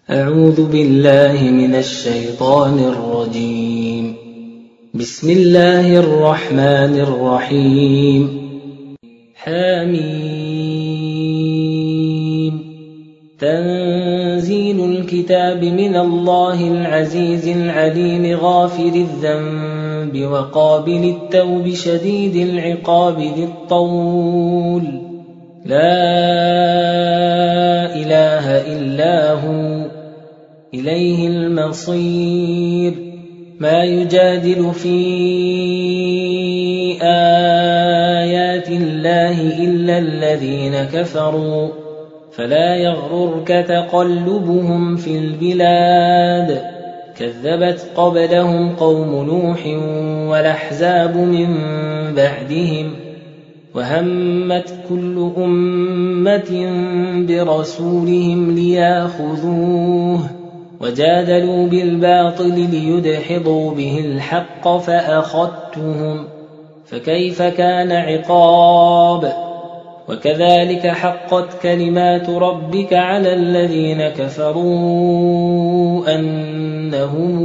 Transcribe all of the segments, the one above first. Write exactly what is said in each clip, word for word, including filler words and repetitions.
أعوذ بالله من الشيطان الرجيم. بسم الله الرحمن الرحيم. حميم. تنزيل الكتاب من الله العزيز العليم غافر الذنب وقابل التوب شديد العقاب ذي الطول لا إله إلا هو إليه المصير. ما يجادل في آيات الله إلا الذين كفروا فلا يغررك تقلبهم في البلاد. كذبت قبلهم قوم نوح والأحزاب من بعدهم وهمت كل أمة برسولهم ليأخذوه وجادلوا بالباطل ليدحضوا به الحق فأخذتهم فكيف كان عقاب. وكذلك حقت كلمات ربك على الذين كفروا أنهم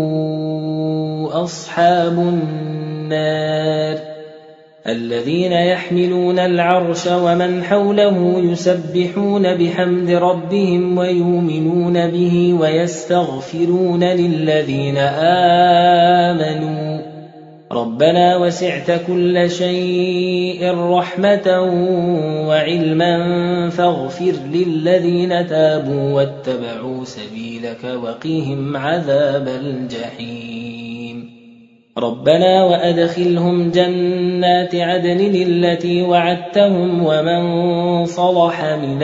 أصحاب النار الذين يحملون العرش ومن حوله يسبحون بحمد ربهم ويؤمنون به ويستغفرون للذين آمنوا ربنا وسعت كل شيء رحمة وعلما فاغفر للذين تابوا واتبعوا سبيلك وقهم عذاب الجحيم. ربنا وأدخلهم جنات عدن التي وعدتهم ومن صلح من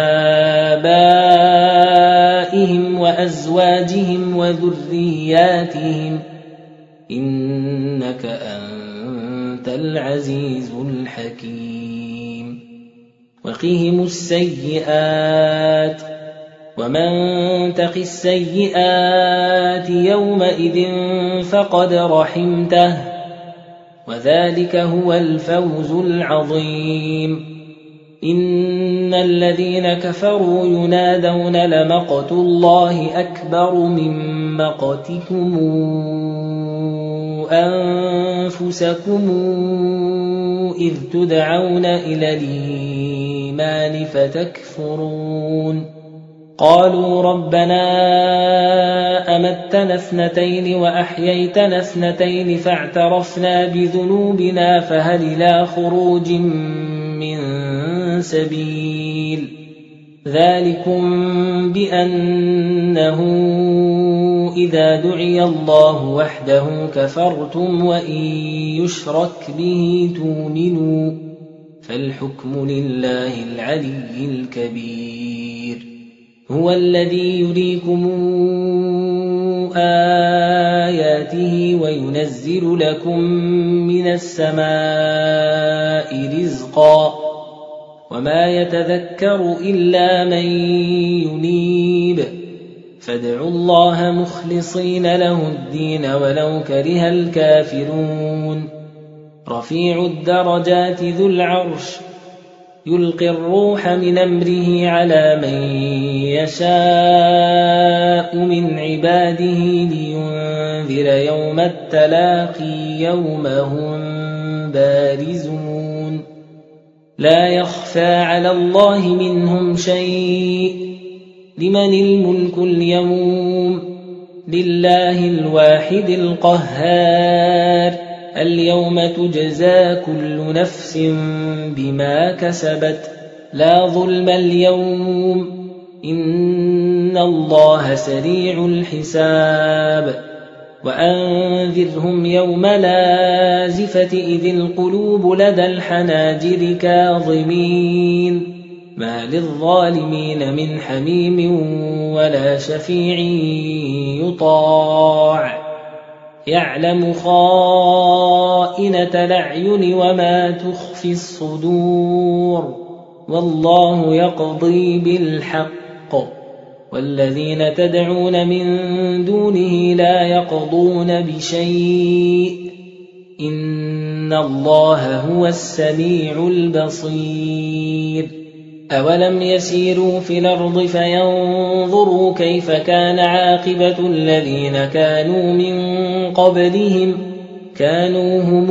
آبائهم وأزواجهم وذرياتهم إنك أنت العزيز الحكيم. وقهم السيئات ومن تق السيئات يومئذ فقد رحمته وذلك هو الفوز العظيم. إن الذين كفروا ينادون لمقت الله أكبر من مقتكم أنفسكم إذ تدعون إلى الإيمان فتكفرون. قالوا ربنا أمتنا اثنتين وأحييتنا اثنتين فاعترفنا بذنوبنا فهل إلى خروج من سبيل. ذلكم بأنه إذا دعي الله وحده كفرتم وإن يشرك به تؤمنوا فالحكم لله العلي الكبير. هو الذي يريكم آياته وينزل لكم من السماء رزقا وما يتذكر إلا من ينيب فادعوا الله مخلصين له الدين ولو كره الكافرون. رفيع الدرجات ذو العرش يلقي الروح من أمره على من يشاء من عباده لينذر يوم التلاقي يوم هم بارزون لا يخفى على الله منهم شيء. لمن الملك اليوم لله الواحد القهار. اليوم تجزى كل نفس بما كسبت لا ظلم اليوم إن الله سريع الحساب. وأنذرهم يوم لازفة إذ القلوب لدى الحناجر كاظمين ما للظالمين من حميم ولا شفيع يطاع يعلم خائنة الأعين وما تخفي الصدور والله يقضي بالحق والذين تدعون من دونه لا يقضون بشيء إن الله هو السميع البصير. أولم يسيروا في الأرض فينظروا كيف كان عاقبة الذين كانوا من قبلهم كانوا هم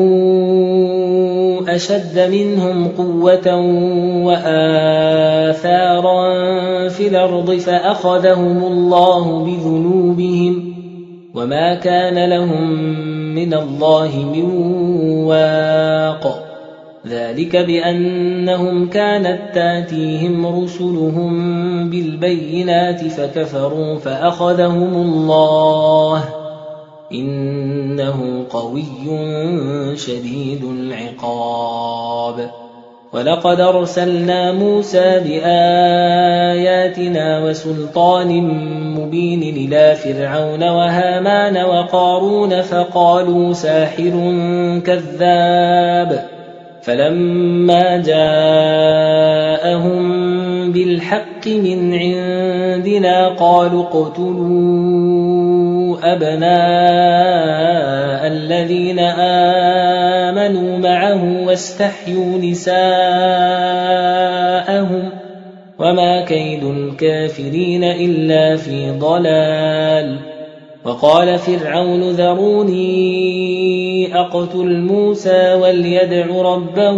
أشد منهم قوة وآثارا في الأرض فأخذهم الله بذنوبهم وما كان لهم من الله من واق ذلك بأنهم كانت تاتيهم رسلهم بالبينات فكفروا فأخذهم الله إنه قوي شديد العقاب ولقد أرسلنا موسى بآياتنا وسلطان مبين إلى فرعون وهامان وقارون فقالوا ساحر كذاب فلما جاءهم بالحق من عندنا قالوا اقتلوا أبناء الذين آمنوا معه واستحيوا نساءهم وما كيد الكافرين إلا في ضلال وقال فرعون ذروني أقتل موسى وليدع ربه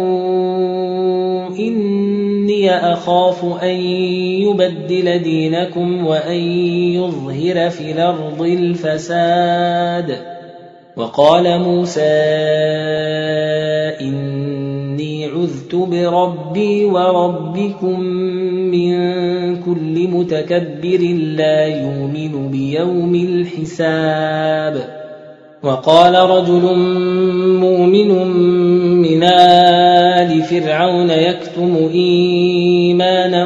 إني أخاف أن يبدل دينكم وأن يظهر في الأرض الفساد وقال موسى إني عذت بربي وربكم من كل متكبر لا يؤمن بيوم الحساب وقال رجل مؤمن من آل فرعون يكتم إيمانه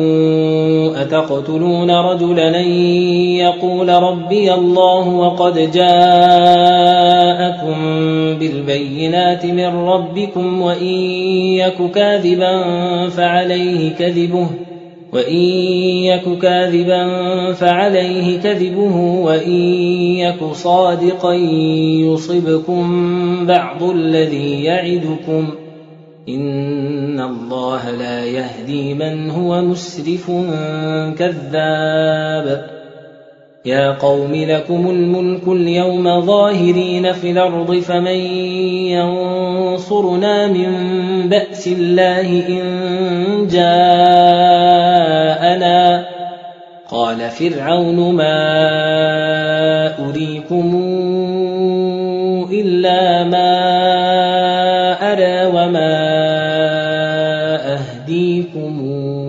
أتقتلون رجلا أن يقول ربي الله وقد جاءكم بالبينات من ربكم وإن يك كاذبا فعليه كذبه وإن يك كاذبا فعليه كذبه وإن يك صادقا يصبكم بعض الذي يعدكم إن الله لا يهدي من هو مسرف كذاب يا قوم لكم الملك اليوم ظاهرين في الأرض فمن ينصرنا من بأس الله إن جاءنا قال فرعون ما أريكم إلا ما أرى وما أهديكم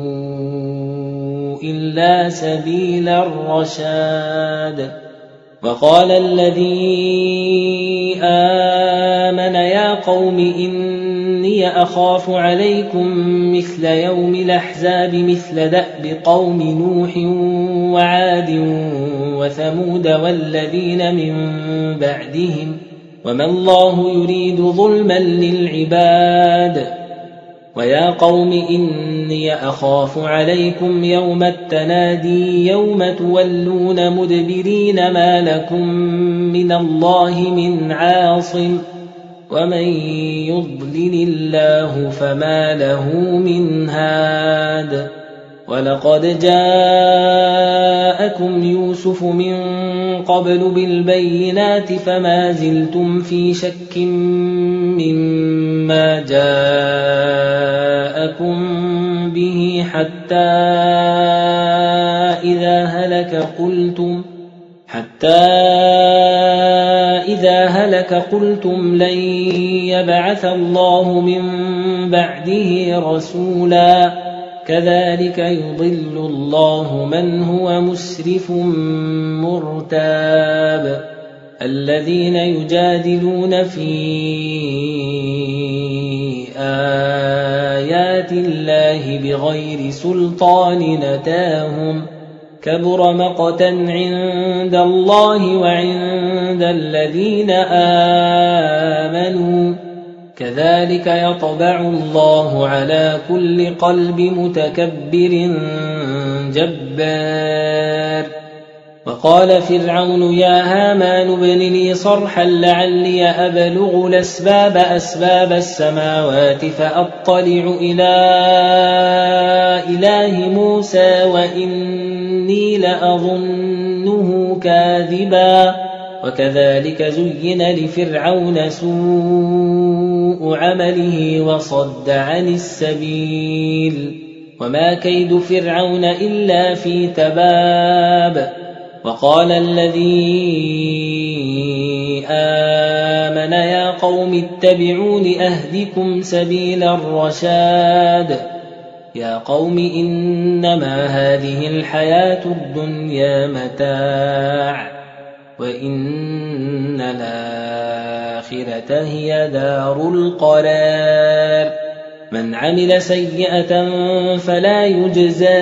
إلا سبيل الرشاد وقال الذي آمن يا قوم إني أخاف عليكم مثل يوم الأحزاب مثل دأب قوم نوح وعاد وثمود والذين من بعدهم وما الله يريد ظلما للعباد ويا قوم إني أخاف عليكم يوم التنادي يوم تولون مدبرين ما لكم من الله من عاصم ومن يضلل الله فما له من هاد ولقد جاءكم يوسف من قبل بالبينات فما زلتم في شك مما جاءكم به حتى إذا هلك قلتم حتى إذا هلك قلتم لن يبعث الله من بعده رسولا كذلك يضل الله من هو مسرف مرتاب الذين يجادلون في آيات الله بغير سلطان أتاهم كبر مقتا عند الله وعند الذين آمنوا كذلك يطبع الله على كل قلب متكبر جبار فقال فرعون يا هامان ابن لي صرحا لعلي أبلغ الأسباب أسباب السماوات فأطلع إلى إله موسى وإني لأظنه كاذبا وكذلك زين لفرعون سوء عمله وصد عن السبيل وما كيد فرعون إلا في تباب وقال الذي آمن يا قوم اتبعون أهدكم سبيل الرشاد يا قوم إنما هذه الحياة الدنيا متاع وإن الآخرة هي دار القرار من عمل سيئة فلا يجزى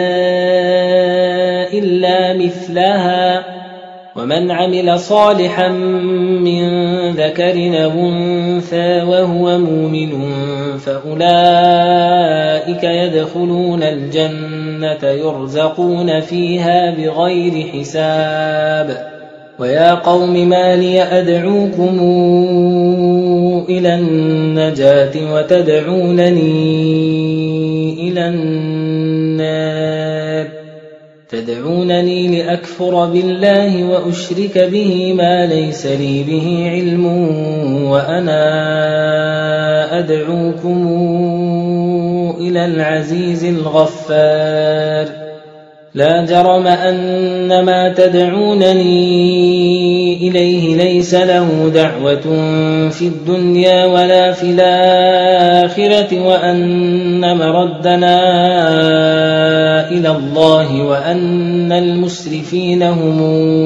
إلا مثلها ومن عمل صالحا من ذكر أو أنثى وهو مؤمن فأولئك يدخلون الجنة يرزقون فيها بغير حساب ويا قوم ما لي أدعوكم إلى النجاة وتدعونني إلى النار تدعونني لأكفر بالله وأشرك به ما ليس لي به علم وأنا أدعوكم إلى العزيز الغفار لا جرم أن ما تدعونني إليه ليس له دعوة في الدنيا ولا في الآخرة وأن مردنا إلى الله وأن المسرفين هم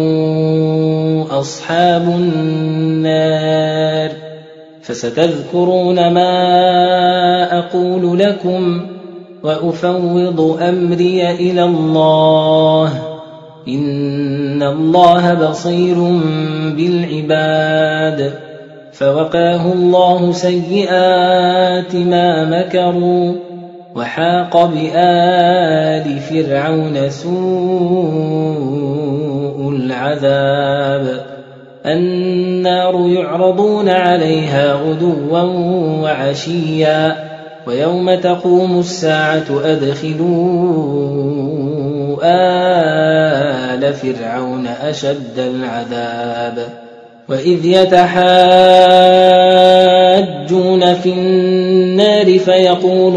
أصحاب النار فستذكرون ما أقول لكم وأفوض أمري إلى الله إن الله بصير بالعباد فوقاه الله سيئات ما مكروا وحاق بآل فرعون سوء العذاب النار يعرضون عليها غدوا وعشيا ويوم تقوم الساعة أدخلوا آل فرعون أشد العذاب وإذ يتحاجون في النار فيقول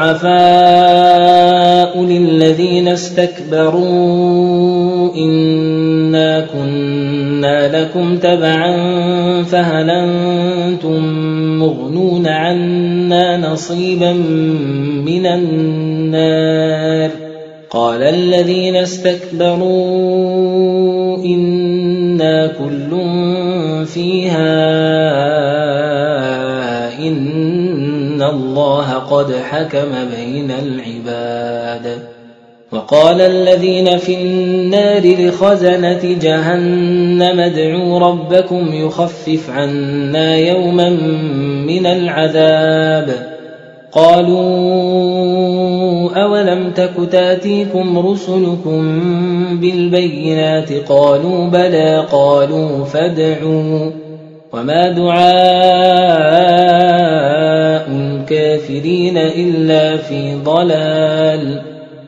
الضعفاء للذين استكبروا إنا كنا لكم تبعا فهل أنتم مغنون عنا نصيبا من النار قال الذين استكبروا إنا كل فيها إن الله قد حكم بين العباد وقال الذين في النار لخزنة جهنم ادعوا ربكم يخفف عنا يوما من العذاب قالوا أولم تك تاتيكم رسلكم بالبينات قالوا بلى قالوا فادعوا وما دعاء الكافرين إلا في ضلال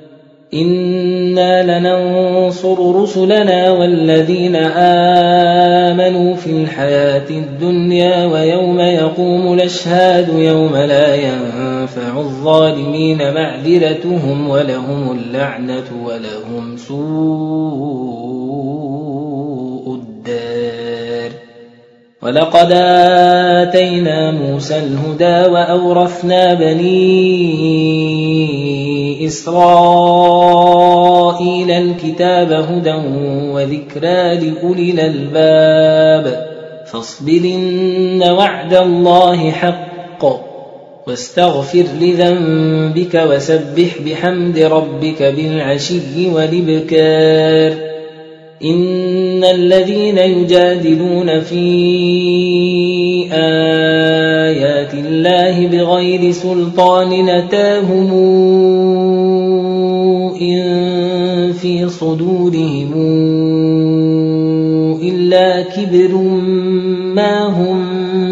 إنا لننصر رسلنا والذين آمنوا في الحياة الدنيا ويوم يقوم الأشهاد يوم لا ينفع الظالمين معذرتهم ولهم اللعنة ولهم سوء الدار ولقد آتينا موسى الهدى وأورثنا بني إسرائيل الكتاب هدى وذكرى لأولي الألباب فاصبر إن وعد الله حق واستغفر لذنبك وسبح بحمد ربك بالعشي والإبكار إن الذين يجادلون في آيات الله بغير سلطان أتاهم إن في صدورهم إلا كبر ما هم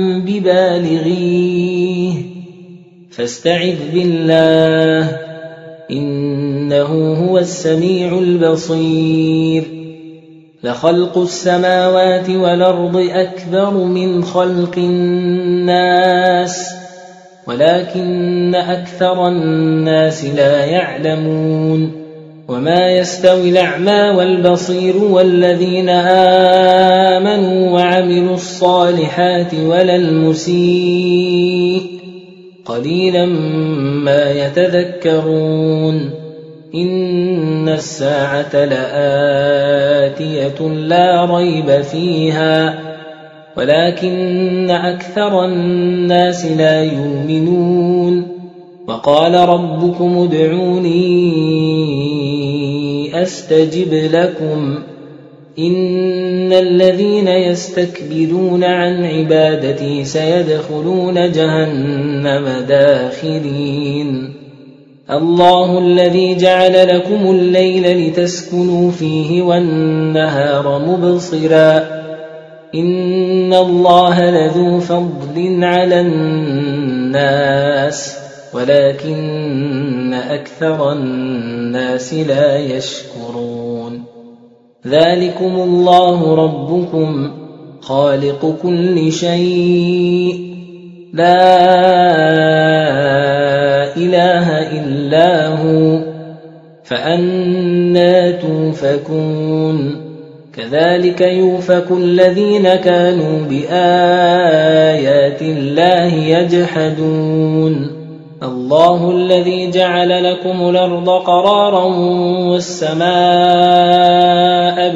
ببالغيه فاستعذ بالله إنه هو السميع البصير لخلق السماوات والأرض أكبر من خلق الناس ولكن أكثر الناس لا يعلمون وما يستوي الأعمى والبصير والذين آمنوا وعملوا الصالحات ولا المسيء قليلا ما يتذكرون إن الساعة لآتية لا ريب فيها ولكن أكثر الناس لا يؤمنون وقال ربكم ادعوني أستجب لكم إن الذين يستكبرون عن عبادتي سيدخلون جهنم داخرين الله الذي جعل لكم الليل لتسكنوا فيه والنهار مبصرا إن الله لذو فضل على الناس ولكن أكثر الناس لا يشكرون ذلكم الله ربكم خالق كل شيء لا إله إلا هو فأنى توفكون كذلك يؤفك الذين كانوا بآيات الله يجحدون الله الذي جعل لكم الأرض قرارا والسماء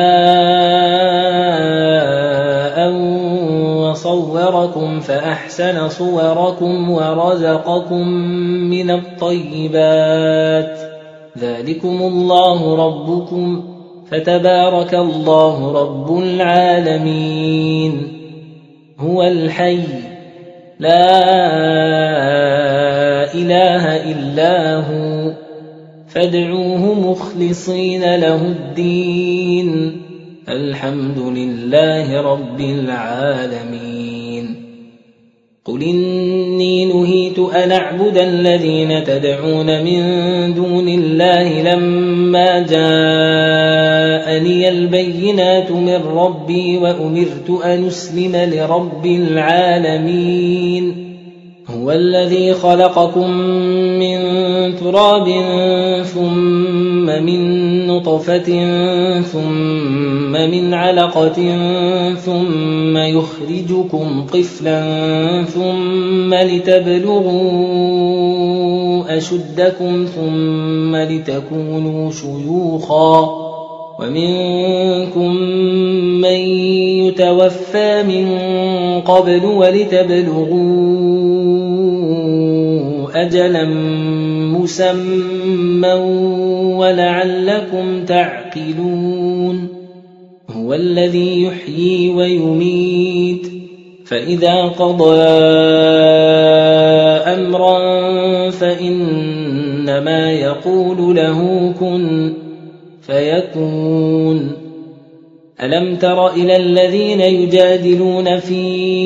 بناء وصوركم فأحسن صوركم ورزقكم من الطيبات ذلكم الله ربكم فتبارك الله رب العالمين هو الحي لا إله إلا هو فادعوه مخلصين له الدين الحمد لله رب العالمين قل إني نهيت أن أعبد الذين تدعون من دون الله لما جاءني البينات من ربي وأمرت أن أسلم لرب العالمين هو الذي خلقكم من تراب ثم من نطفة ثم من علقة ثم يخرجكم طفلا ثم لتبلغوا أشدكم ثم لتكونوا شيوخا ومنكم من يتوفى من قبل ولتبلغوا أجلا مسمى ولعلكم تعقلون هو الذي يحيي ويميت فإذا قضى أمرا فإنما يقول له كن فيكون ألم تر إلى الذين يجادلون في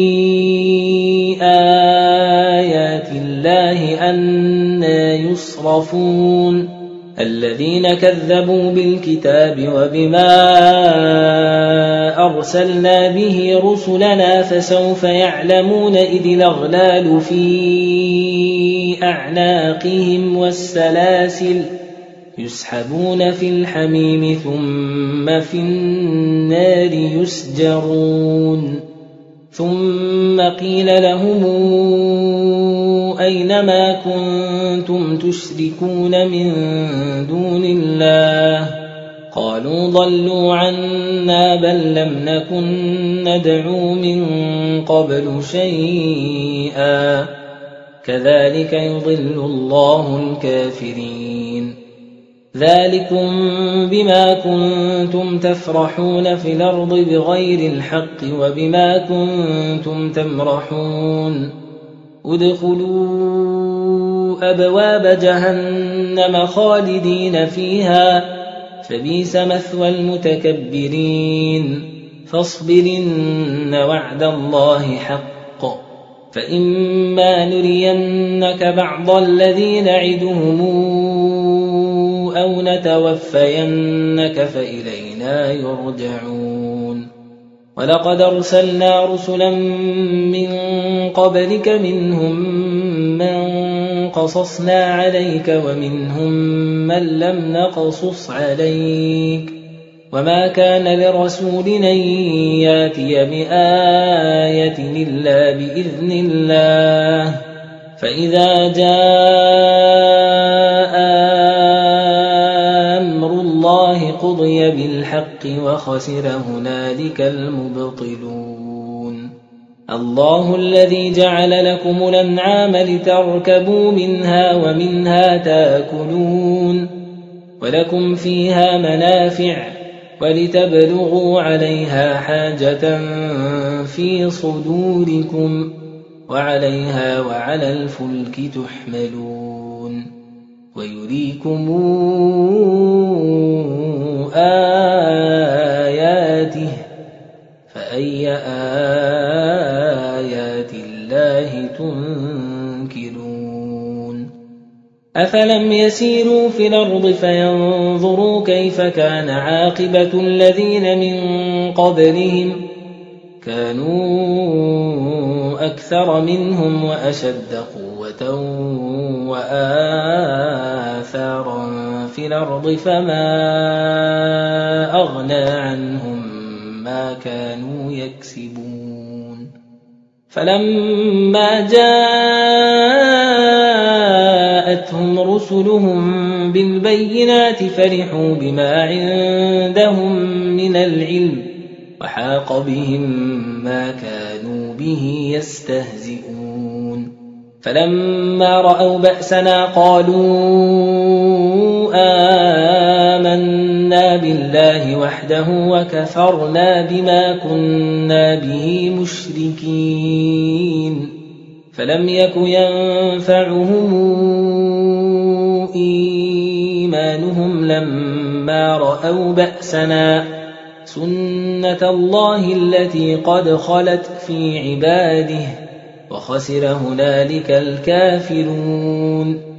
آيات الله أنى يصرفون الذين كذبوا بالكتاب وبما أرسلنا به رسلنا فسوف يعلمون إذ الأغلال في أعناقهم والسلاسل يسحبون في الحميم ثم في النار يسجرون ثم قيل لهم أينما كنتم تشركون من دون الله قالوا ضلوا عنا بل لم نكن ندعو من قبل شيئا كذلك يضل الله الكافرين ذلكم بما كنتم تفرحون في الأرض بغير الحق وبما كنتم تمرحون ادخلوا أبواب جهنم خالدين فيها فبئس مثوى المتكبرين فاصبر إن وعد الله حق فإما نرينك بعض الذي نعدهم أو نتوفينك فإلينا يرجعون ولقد أرسلنا رسلا من قبلك منهم من قصصنا عليك ومنهم من لم نقصص عليك وما كان لرسول أن ياتي بآية إلا بإذن الله فإذا جاء أمر الله قضي بالحق وخسر هنالك المبطلون الله الذي جعل لكم الأنعام لتركبوا منها ومنها تأكلون ولكم فيها منافع ولتبلغوا عليها حاجة في صدوركم وعليها وعلى الفلك تحملون ويريكم آياته فأي آيات الله تنكرون أفلم يسيروا في الأرض فينظروا كيف كان عاقبة الذين من قبلهم كانوا أكثر منهم وأشد قوة وآثارا في الأرض فما أغنى عنهم ما كانوا يكسبون فلما جاءتهم رسلهم بالبينات فرحوا بما عندهم من العلم وحاق بهم ما كانوا به يستهزئون فلما رأوا بأسنا قالوا آمنا بالله وحده وكفرنا بما كنا به مشركين فلم يك ينفعهم إيمانهم لما رأوا بأسنا سنة الله التي قد خلت في عباده وخسر هنالك الكافرون